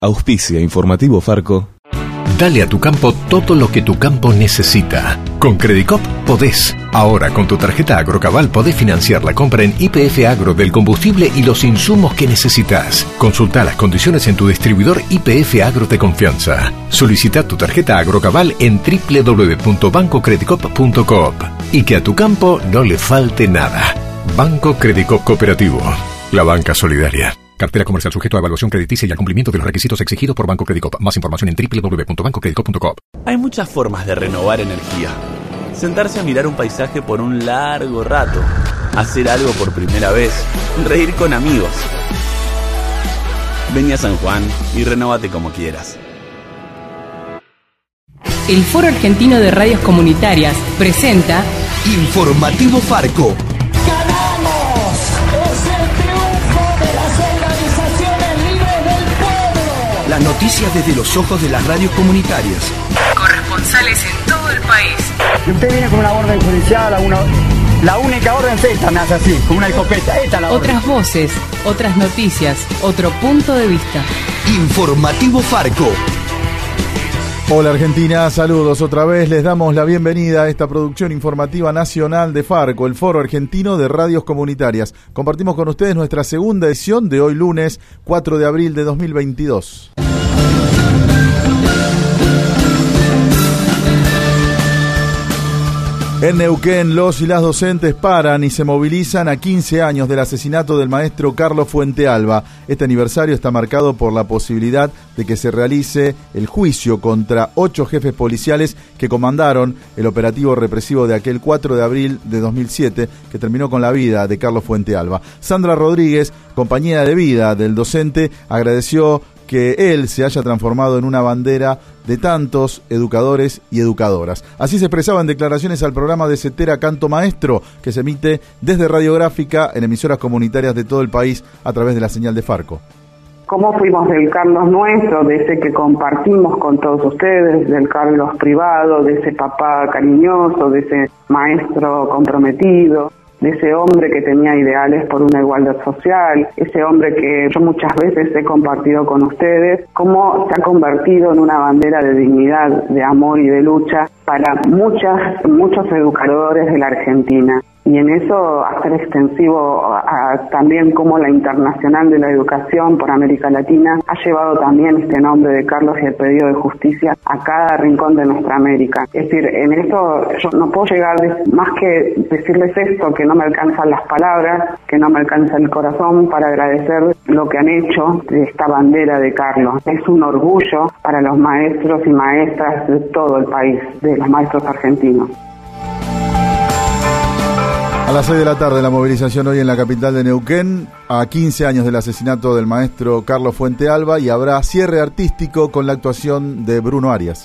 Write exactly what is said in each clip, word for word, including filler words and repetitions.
Auspicia Informativo Farco. Dale a tu campo todo lo que tu campo necesita. Con Credicop podés. Ahora con tu tarjeta Agrocabal podés financiar la compra en Y P F Agro del combustible y los insumos que necesitas. Consulta las condiciones en tu distribuidor Y P F Agro de confianza. Solicita tu tarjeta Agrocabal en doble u doble u doble u punto banco credicop punto coop. Y que a tu campo no le falte nada. Banco Credicop Cooperativo. La banca solidaria. Cartera comercial sujeto a evaluación crediticia y al cumplimiento de los requisitos exigidos por Banco Credicop. Más información en doble u doble u doble u punto banco credicop punto coop. Hay muchas formas de renovar energía. Sentarse a mirar un paisaje por un largo rato. Hacer algo por primera vez. Reír con amigos. Vení a San Juan y renóvate como quieras. El Foro Argentino de Radios Comunitarias presenta Informativo Farco. Las noticias desde los ojos de las radios comunitarias. Corresponsales en todo el país. Si usted viene con una orden judicial, una, la única orden es esta, me hace así, con una escopeta. Esta es la orden. Otras voces, otras noticias, otro punto de vista. Informativo Farco. Hola Argentina, saludos otra vez, les damos la bienvenida a esta producción informativa nacional de Farco, el Foro Argentino de Radios Comunitarias. Compartimos con ustedes nuestra segunda edición de hoy lunes cuatro de abril de dos mil veintidós. En Neuquén, los y las docentes paran y se movilizan a quince años del asesinato del maestro Carlos Fuentealba. Este aniversario está marcado por la posibilidad de que se realice el juicio contra ocho jefes policiales que comandaron el operativo represivo de aquel cuatro de abril de dos mil siete, que terminó con la vida de Carlos Fuentealba. Sandra Rodríguez, compañera de vida del docente, agradeció que él se haya transformado en una bandera de tantos educadores y educadoras. Así se expresaba en declaraciones al programa de Cetera Canto Maestro, que se emite desde Radiográfica en emisoras comunitarias de todo el país a través de la señal de Farco. ¿Cómo fuimos del Carlos nuestro, de ese que compartimos con todos ustedes, del Carlos privado, de ese papá cariñoso, de ese maestro comprometido, de ese hombre que tenía ideales por una igualdad social, ese hombre que yo muchas veces he compartido con ustedes, cómo se ha convertido en una bandera de dignidad, de amor y de lucha para muchas, muchos educadores de la Argentina? Y en eso hacer extensivo a, a también cómo la Internacional de la Educación por América Latina ha llevado también este nombre de Carlos y el pedido de justicia a cada rincón de nuestra América. Es decir, en eso yo no puedo llegar de, más que decirles esto, que no me alcanzan las palabras, que no me alcanza el corazón para agradecer lo que han hecho de esta bandera de Carlos. Es un orgullo para los maestros y maestras de todo el país, de los maestros argentinos. A las seis de la tarde la movilización hoy en la capital de Neuquén, a quince años del asesinato del maestro Carlos Fuentealba, y habrá cierre artístico con la actuación de Bruno Arias.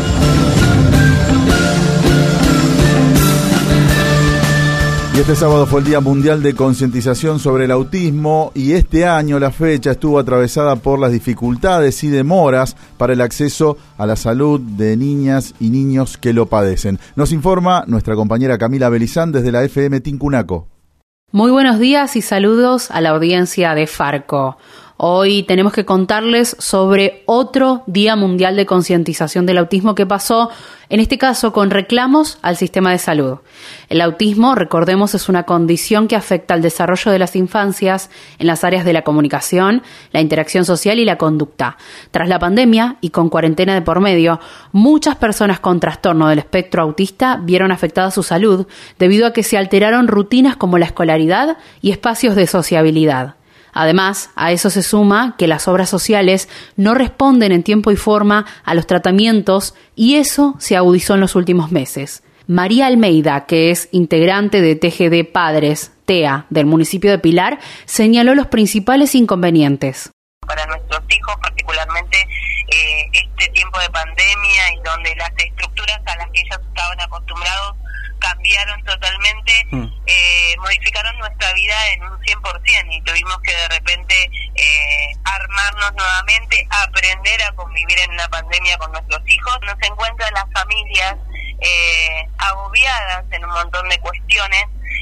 Y este sábado fue el Día Mundial de Concientización sobre el Autismo, y este año la fecha estuvo atravesada por las dificultades y demoras para el acceso a la salud de niñas y niños que lo padecen. Nos informa nuestra compañera Camila Belizán desde la F M Tincunaco. Muy buenos días y saludos a la audiencia de Farco. Hoy tenemos que contarles sobre otro Día Mundial de Concientización del Autismo que pasó, en este caso, con reclamos al sistema de salud. El autismo, recordemos, es una condición que afecta al desarrollo de las infancias en las áreas de la comunicación, la interacción social y la conducta. Tras la pandemia y con cuarentena de por medio, muchas personas con trastorno del espectro autista vieron afectada su salud debido a que se alteraron rutinas como la escolaridad y espacios de sociabilidad. Además, a eso se suma que las obras sociales no responden en tiempo y forma a los tratamientos, y eso se agudizó en los últimos meses. María Almeida, que es integrante de T G D Padres, T E A, del municipio de Pilar, señaló los principales inconvenientes. Para nuestros hijos, particularmente eh, este tiempo de pandemia y donde las estructuras a las que ellos estaban acostumbrados cambiaron totalmente, mm. eh, modificaron nuestra vida en un cien por ciento y tuvimos que de repente eh, armarnos nuevamente, aprender a convivir en una pandemia con nuestros hijos. Nos encuentran las familias eh, agobiadas en un montón de cuestiones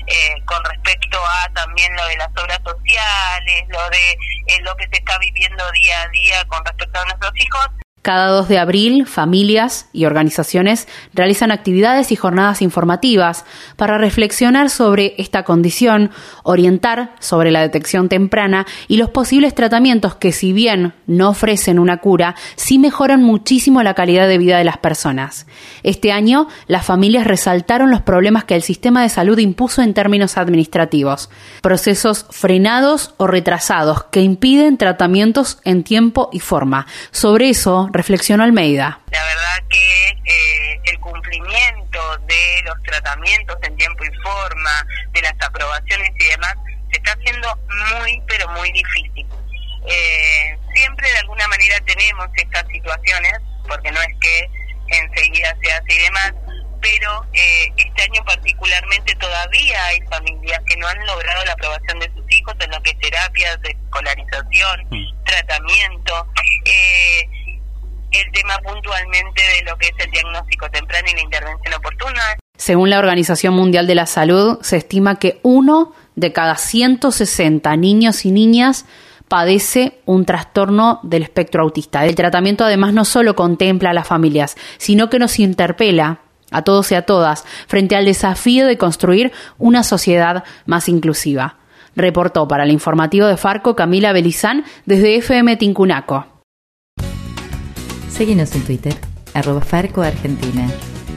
eh, con respecto a también lo de las obras sociales, lo de eh, lo que se está viviendo día a día con respecto a nuestros hijos. Cada dos de abril, familias y organizaciones realizan actividades y jornadas informativas para reflexionar sobre esta condición, orientar sobre la detección temprana y los posibles tratamientos que, si bien no ofrecen una cura, sí mejoran muchísimo la calidad de vida de las personas. Este año, las familias resaltaron los problemas que el sistema de salud impuso en términos administrativos, procesos frenados o retrasados que impiden tratamientos en tiempo y forma. Sobre eso reflexionó Almeida. La verdad que eh, el cumplimiento de los tratamientos en tiempo y forma, de las aprobaciones y demás, se está haciendo muy, pero muy difícil. Eh, siempre de alguna manera tenemos estas situaciones, porque no es que enseguida se hace y demás, pero eh, este año particularmente todavía hay familias que no han logrado la aprobación de sus hijos en lo que es terapias, escolarización, mm. tratamiento, eh, el tema puntualmente de lo que es el diagnóstico temprano y la intervención oportuna. Según la Organización Mundial de la Salud, se estima que uno de cada ciento sesenta niños y niñas padece un trastorno del espectro autista. El tratamiento además no solo contempla a las familias, sino que nos interpela a todos y a todas frente al desafío de construir una sociedad más inclusiva. Reportó para el informativo de Farco Camila Belizán desde F M Tincunaco. Seguinos en Twitter, arroba Farco Argentina.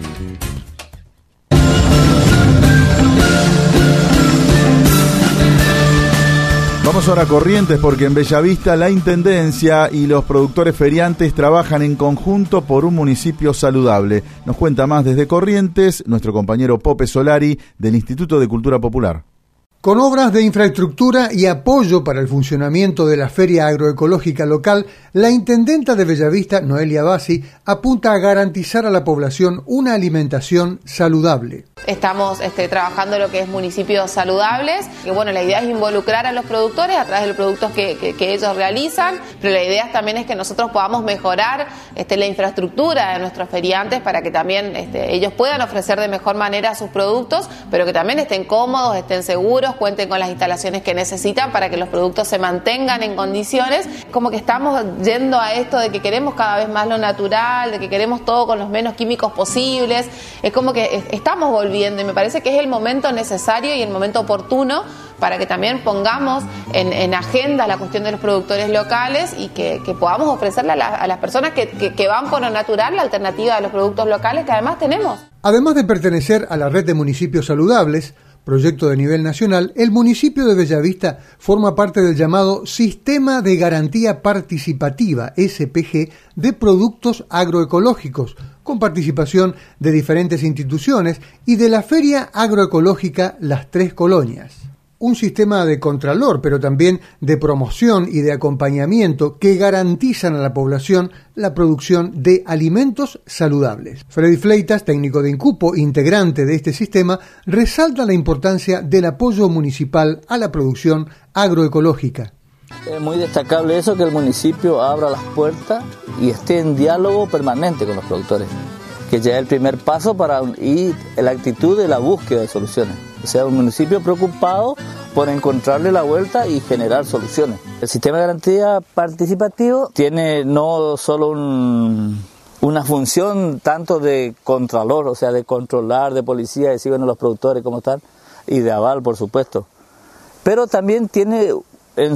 Vamos ahora a Corrientes porque en Bellavista la Intendencia y los productores feriantes trabajan en conjunto por un municipio saludable. Nos cuenta más desde Corrientes nuestro compañero Pope Solari del Instituto de Cultura Popular. Con obras de infraestructura y apoyo para el funcionamiento de la Feria Agroecológica local, la intendenta de Bellavista, Noelia Bassi, apunta a garantizar a la población una alimentación saludable. Estamos este, trabajando lo que es municipios saludables, que bueno, la idea es involucrar a los productores a través de los productos que, que, que ellos realizan, pero la idea también es que nosotros podamos mejorar este, la infraestructura de nuestros feriantes para que también este, ellos puedan ofrecer de mejor manera sus productos, pero que también estén cómodos, estén seguros, cuenten con las instalaciones que necesitan para que los productos se mantengan en condiciones. Como que estamos yendo a esto de que queremos cada vez más lo natural, de que queremos todo con los menos químicos posibles, es como que estamos volviendo y me parece que es el momento necesario y el momento oportuno para que también pongamos en, en agenda la cuestión de los productores locales y que, que podamos ofrecerle a, la, a las personas que, que, que van por lo natural la alternativa de los productos locales que además tenemos. Además de pertenecer a la red de municipios saludables, proyecto de nivel nacional, el municipio de Bellavista forma parte del llamado Sistema de Garantía Participativa, S P G, de productos agroecológicos, con participación de diferentes instituciones y de la Feria Agroecológica Las Tres Colonias. Un sistema de contralor, pero también de promoción y de acompañamiento que garantizan a la población la producción de alimentos saludables. Freddy Fleitas, técnico de Incupo, integrante de este sistema, resalta la importancia del apoyo municipal a la producción agroecológica. Es muy destacable eso, que el municipio abra las puertas y esté en diálogo permanente con los productores, que ya es el primer paso para y la actitud de la búsqueda de soluciones. O sea, un municipio preocupado por encontrarle la vuelta y generar soluciones. El sistema de garantía participativo tiene no solo un, una función tanto de contralor, o sea, de controlar, de policía, decir, bueno, los productores cómo están, y de aval, por supuesto. Pero también tiene en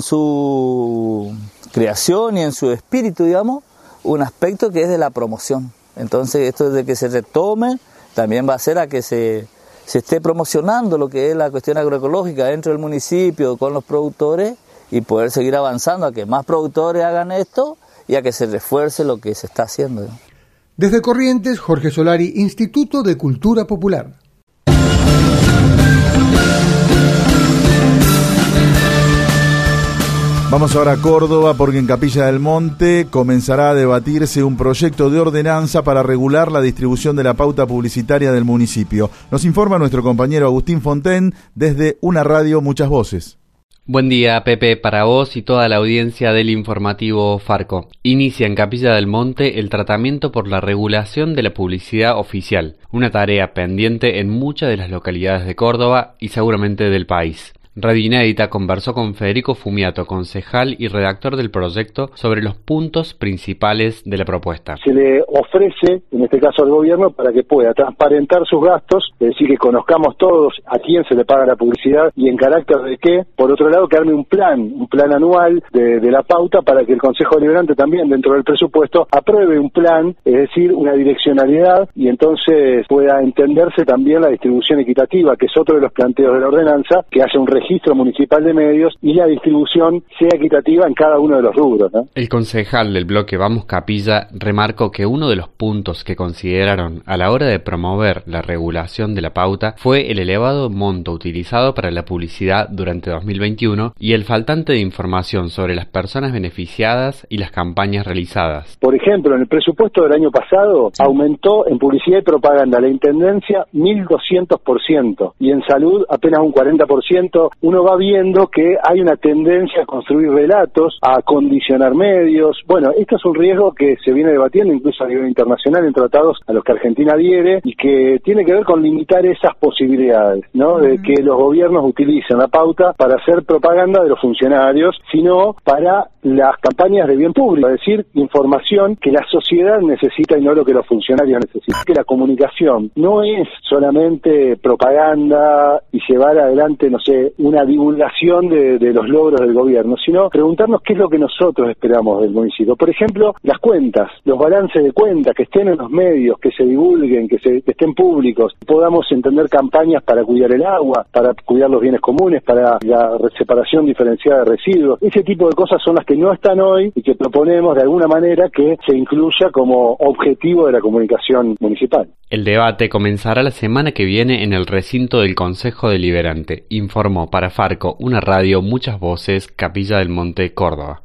su creación y en su espíritu, digamos, un aspecto que es de la promoción. Entonces, esto de que se retome también va a hacer a que se... se esté promocionando lo que es la cuestión agroecológica dentro del municipio con los productores y poder seguir avanzando a que más productores hagan esto y a que se refuerce lo que se está haciendo. Desde Corrientes, Jorge Solari, Instituto de Cultura Popular. Vamos ahora a Córdoba porque en Capilla del Monte comenzará a debatirse un proyecto de ordenanza para regular la distribución de la pauta publicitaria del municipio. Nos informa nuestro compañero Agustín Fonten desde Una Radio Muchas Voces. Buen día, Pepe, para vos y toda la audiencia del informativo Farco. Inicia en Capilla del Monte el tratamiento por la regulación de la publicidad oficial, una tarea pendiente en muchas de las localidades de Córdoba y seguramente del país. Radio Inédita conversó con Federico Fumiato, concejal y redactor del proyecto, sobre los puntos principales de la propuesta. Se le ofrece, en este caso al gobierno, para que pueda transparentar sus gastos, es decir, que conozcamos todos a quién se le paga la publicidad y en carácter de qué. Por otro lado, que arme un plan, un plan anual de, de la pauta para que el Consejo Deliberante también, dentro del presupuesto, apruebe un plan, es decir, una direccionalidad, y entonces pueda entenderse también la distribución equitativa, que es otro de los planteos de la ordenanza, que haya un registro municipal de medios y la distribución sea equitativa en cada uno de los rubros, ¿no? El concejal del bloque Vamos Capilla remarcó que uno de los puntos que consideraron a la hora de promover la regulación de la pauta fue el elevado monto utilizado para la publicidad durante dos mil veintiuno y el faltante de información sobre las personas beneficiadas y las campañas realizadas. Por ejemplo, en el presupuesto del año pasado aumentó en publicidad y propaganda la intendencia mil doscientos por ciento y en salud apenas un cuarenta por ciento. Uno va viendo que hay una tendencia a construir relatos, a condicionar medios. Bueno, esto es un riesgo que se viene debatiendo incluso a nivel internacional en tratados a los que Argentina adhiere y que tiene que ver con limitar esas posibilidades, ¿no? De que los gobiernos utilicen la pauta para hacer propaganda de los funcionarios, sino para las campañas de bien público, es decir, información que la sociedad necesita y no lo que los funcionarios necesitan. Que la comunicación no es solamente propaganda y llevar adelante, no sé, una divulgación de, de los logros del gobierno, sino preguntarnos qué es lo que nosotros esperamos del municipio. Por ejemplo, las cuentas, los balances de cuentas, que estén en los medios, que se divulguen, que, se, que estén públicos, podamos entender campañas para cuidar el agua, para cuidar los bienes comunes, para la separación diferenciada de residuos. Ese tipo de cosas son las que no están hoy y que proponemos de alguna manera que se incluya como objetivo de la comunicación municipal. El debate comenzará la semana que viene en el recinto del Consejo Deliberante, informó para Farco, una radio, muchas voces, Capilla del Monte, Córdoba.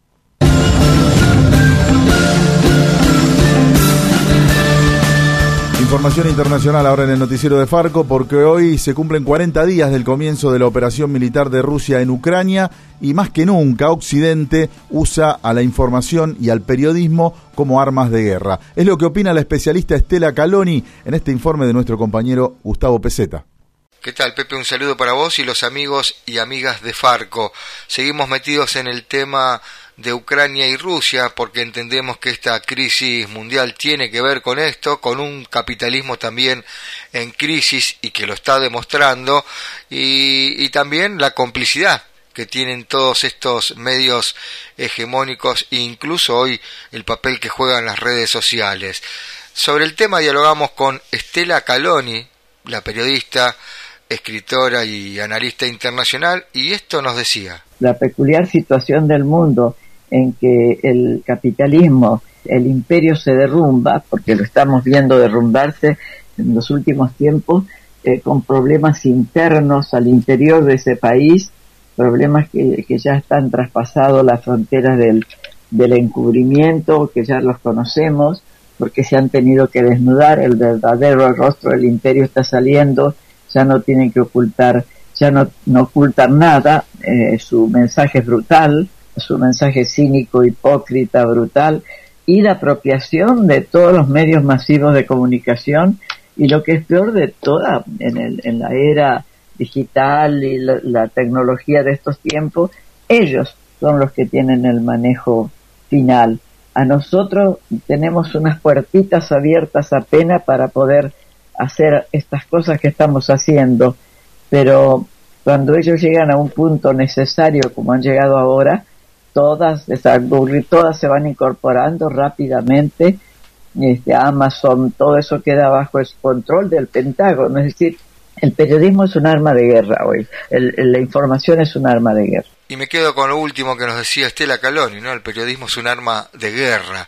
Información internacional ahora en el noticiero de Farco, porque hoy se cumplen cuarenta días del comienzo de la operación militar de Rusia en Ucrania y más que nunca Occidente usa a la información y al periodismo como armas de guerra. Es lo que opina la especialista Estela Caloni en este informe de nuestro compañero Gustavo Peseta. ¿Qué tal, Pepe? Un saludo para vos y los amigos y amigas de Farco. Seguimos metidos en el tema de Ucrania y Rusia porque entendemos que esta crisis mundial tiene que ver con esto, con un capitalismo también en crisis y que lo está demostrando, y, y también la complicidad que tienen todos estos medios hegemónicos e incluso hoy el papel que juegan las redes sociales. Sobre el tema dialogamos con Estela Caloni, la periodista, escritora y analista internacional, y esto nos decía. La peculiar situación del mundo en que el capitalismo, el imperio se derrumba, porque lo estamos viendo derrumbarse en los últimos tiempos, eh, con problemas internos al interior de ese país, problemas que, que ya están traspasados las fronteras del, del encubrimiento, que ya los conocemos, porque se han tenido que desnudar, el verdadero rostro del imperio está saliendo, ya no tienen que ocultar, ya no, no ocultan nada, eh, su mensaje es brutal, su mensaje cínico, hipócrita, brutal, y la apropiación de todos los medios masivos de comunicación, y lo que es peor de toda, en, el, en la era digital y la, la tecnología de estos tiempos, ellos son los que tienen el manejo final. A nosotros tenemos unas puertitas abiertas apenas para poder hacer estas cosas que estamos haciendo, pero cuando ellos llegan a un punto necesario como han llegado ahora, todas, todas se van incorporando rápidamente. Este, Amazon, todo eso queda bajo el control del Pentágono, es decir, el periodismo es un arma de guerra hoy, el, el, la información es un arma de guerra. Y me quedo con lo último que nos decía Estela Caloni, ¿no? El periodismo es un arma de guerra,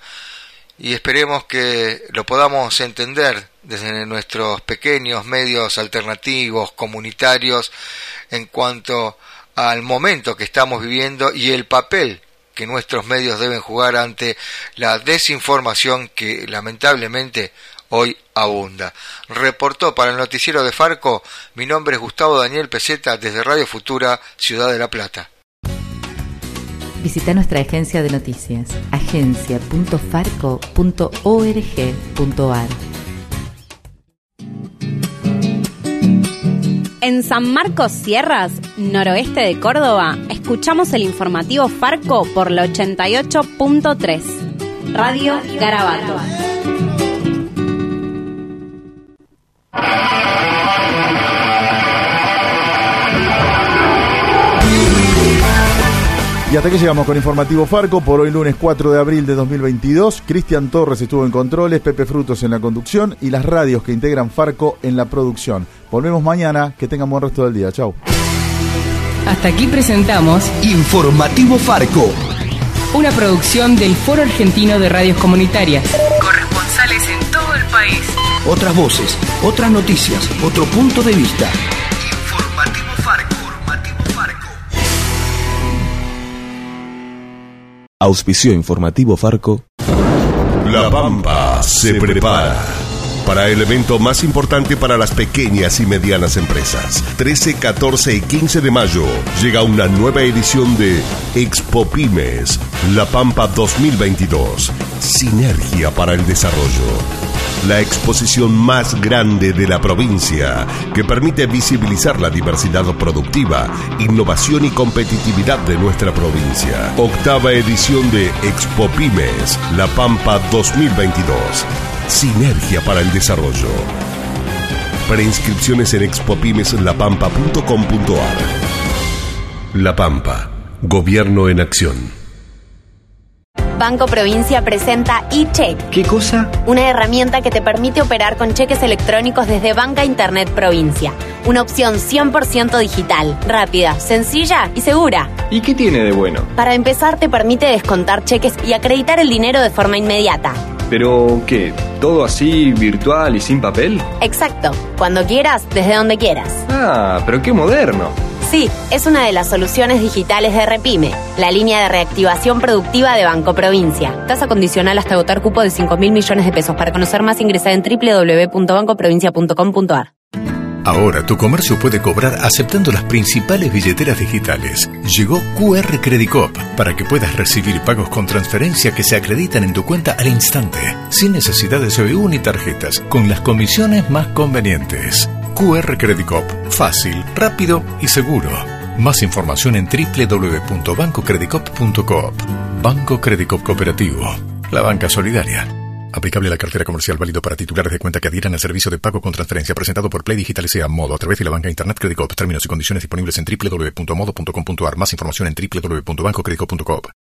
y esperemos que lo podamos entender desde nuestros pequeños medios alternativos, comunitarios, en cuanto al momento que estamos viviendo y el papel que nuestros medios deben jugar ante la desinformación que lamentablemente hoy abunda. Reportó para el noticiero de Farco, mi nombre es Gustavo Daniel Peseta desde Radio Futura, Ciudad de La Plata. Visita nuestra agencia de noticias, agencia punto farco punto org punto ar. En San Marcos Sierras, noroeste de Córdoba, escuchamos el informativo Farco por la ochenta y ocho punto tres. Radio Garabato. Y hasta aquí llegamos con Informativo Farco por hoy lunes cuatro de abril de dos mil veintidós. Cristian Torres estuvo en controles, Pepe Frutos en la conducción y las radios que integran Farco en la producción. Volvemos mañana, que tengan buen resto del día. Chau. Hasta aquí presentamos Informativo Farco, una producción del Foro Argentino de Radios Comunitarias. Corresponsales en todo el país. Otras voces, otras noticias, otro punto de vista. Informativo Farco. Auspició Informativo Farco. La Pampa se prepara para el evento más importante para las pequeñas y medianas empresas. trece, catorce y quince de mayo llega una nueva edición de Expo Pymes, La Pampa dos mil veintidós. Sinergia para el desarrollo. La exposición más grande de la provincia, que permite visibilizar la diversidad productiva, innovación y competitividad de nuestra provincia. Octava edición de Expo Pymes, La Pampa dos mil veintidós. Sinergia para el desarrollo. Preinscripciones en expopymes la pampa punto com punto ar. La Pampa, Gobierno en acción. Banco Provincia presenta eCheck. ¿Qué cosa? Una herramienta que te permite operar con cheques electrónicos desde Banca Internet Provincia. Una opción cien por ciento digital, rápida, sencilla y segura. ¿Y qué tiene de bueno? Para empezar, te permite descontar cheques y acreditar el dinero de forma inmediata. ¿Pero qué? ¿Todo así virtual y sin papel? Exacto. Cuando quieras, desde donde quieras. Ah, pero qué moderno. Sí, es una de las soluciones digitales de Repyme, la línea de reactivación productiva de Banco Provincia. Tasa condicional hasta agotar cupo de cinco mil millones de pesos. Para conocer más, ingresa en doble u doble u doble u punto banco provincia punto com punto ar. Ahora tu comercio puede cobrar aceptando las principales billeteras digitales. Llegó Q R Credit Coop para que puedas recibir pagos con transferencia que se acreditan en tu cuenta al instante, sin necesidad de C B U ni tarjetas, con las comisiones más convenientes. Q R Credit Coop, fácil, rápido y seguro. Más información en doble u doble u doble u punto banco credit coop punto coop. Banco Credit Coop Cooperativo, la banca solidaria. Aplicable a la cartera comercial, válido para titulares de cuenta que adhieran al servicio de pago con transferencia presentado por Play Digital S A Modo a través de la banca Internet Credit Coop. Términos y condiciones disponibles en doble u doble u doble u punto modo punto com punto ar. Más información en doble u doble u doble u punto banco credit coop punto coop.